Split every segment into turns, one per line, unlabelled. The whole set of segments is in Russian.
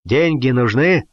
Деньги нужны?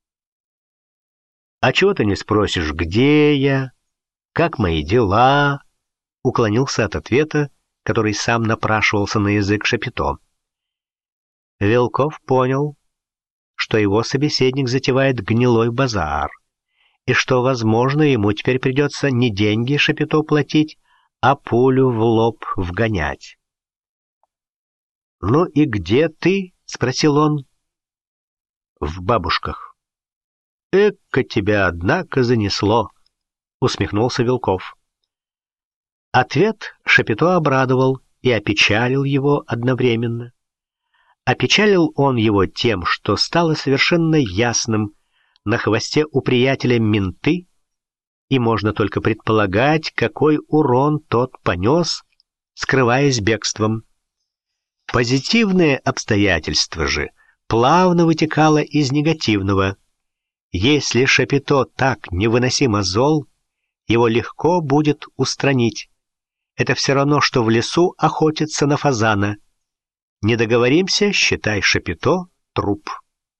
А чего ты не спросишь, где я? Как мои дела?» Уклонился от ответа, который сам напрашивался на язык Шапито. Вилков понял, что его собеседник затевает гнилой базар, и что, возможно, ему теперь придется не деньги Шапито платить, а пулю в лоб вгонять. «Ну и где ты?» — спросил он. «В бабушках». «Эка тебя, однако, занесло», — усмехнулся Вилков. Ответ Шапито обрадовал и опечалил его одновременно. Опечалил он его тем, что стало совершенно ясным: на хвосте у приятеля менты, и можно только предполагать, какой урон тот понес, скрываясь бегством. Позитивное обстоятельство же плавно вытекало из негативного. Если Шапито так невыносимо зол, его легко будет устранить. Это все равно, что в лесу охотиться на фазана. Не договоримся, считай Шапито труп.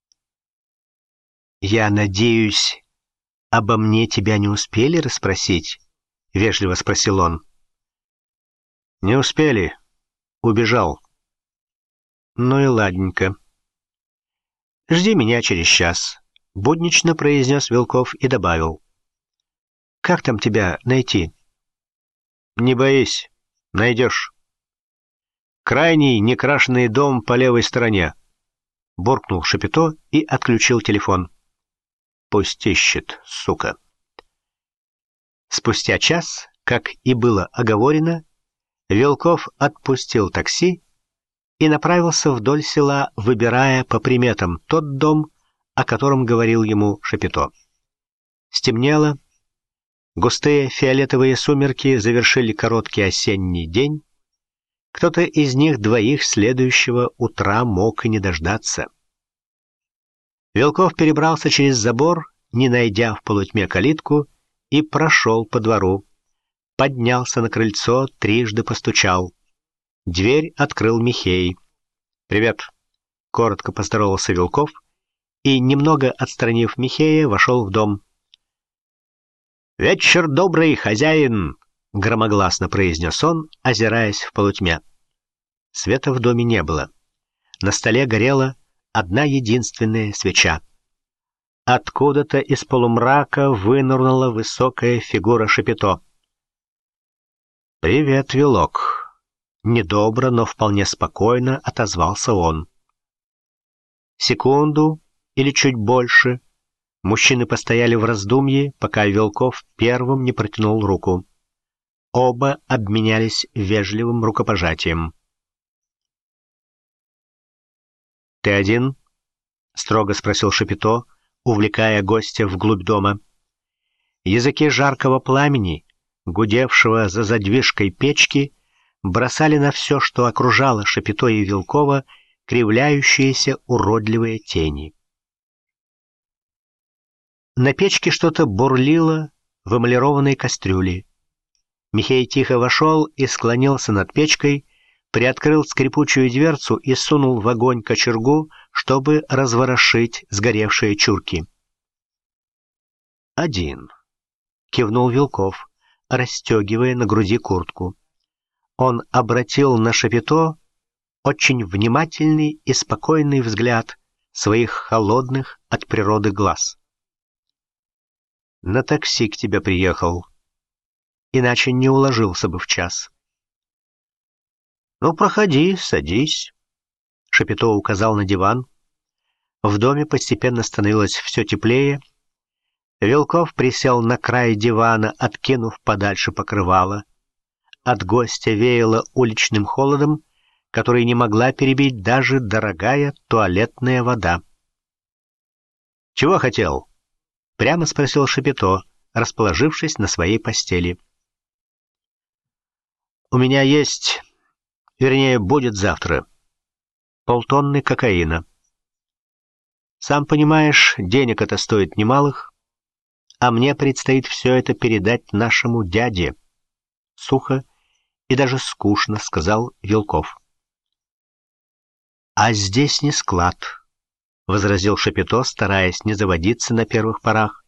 «Я надеюсь, обо мне тебя не успели расспросить?» — вежливо спросил он. «Не успели. Убежал». «Ну и ладненько. Жди меня через час», — буднично произнес Вилков и добавил. «Как там тебя найти?» «Не боись, найдешь. Крайний некрашенный дом по левой стороне», — буркнул Шапито и отключил телефон. «Пусть ищет, сука». Спустя час, как и было оговорено, Вилков отпустил такси и направился вдоль села, выбирая по приметам тот дом, о котором говорил ему Шапито. Стемнело. Густые фиолетовые сумерки завершили короткий осенний день. Кто-то из них двоих следующего утра мог и не дождаться. Вилков перебрался через забор, не найдя в полутьме калитку, и прошел по двору. Поднялся на крыльцо, трижды постучал. Дверь открыл Михей. «Привет», — коротко поздоровался Вилков и, немного отстранив Михея, вошел в дом. «Вечер добрый, хозяин!» — громогласно произнес он, озираясь в полутьме. Света в доме не было. На столе горела одна единственная свеча. Откуда-то из полумрака вынырнула высокая фигура Шапито. «Привет, Вилок!» — недобро, но вполне спокойно отозвался он. Секунду или чуть больше мужчины постояли в раздумье, пока Вилков первым не протянул руку. Оба обменялись вежливым рукопожатием. «Ты один?» — строго спросил Шапито, увлекая гостя вглубь дома. Языки жаркого пламени, гудевшего за задвижкой печки, бросали на все, что окружало Шапито и Вилкова, кривляющиеся уродливые тени. На печке что-то бурлило в эмалированной кастрюле. Михей тихо вошел и склонился над печкой, приоткрыл скрипучую дверцу и сунул в огонь кочергу, чтобы разворошить сгоревшие чурки. «Один», — кивнул Вилков, расстегивая на груди куртку. Он обратил на Шапито очень внимательный и спокойный взгляд своих холодных от природы глаз. «На такси к тебе приехал, иначе не уложился бы в час». «Ну, проходи, садись», — Шапито указал на диван. В доме постепенно становилось все теплее. Вилков присел на край дивана, откинув подальше покрывало. От гостя веяло уличным холодом, который не могла перебить даже дорогая туалетная вода. «Чего хотел?» — прямо спросил Шапито, расположившись на своей постели. «У меня есть, вернее, будет завтра, 1,5 тонны кокаина. Сам понимаешь, денег это стоит немалых, а мне предстоит все это передать нашему дяде», — сухо и даже скучно сказал Вилков. «А здесь не склад», возразил Шапито, стараясь не заводиться на первых порах.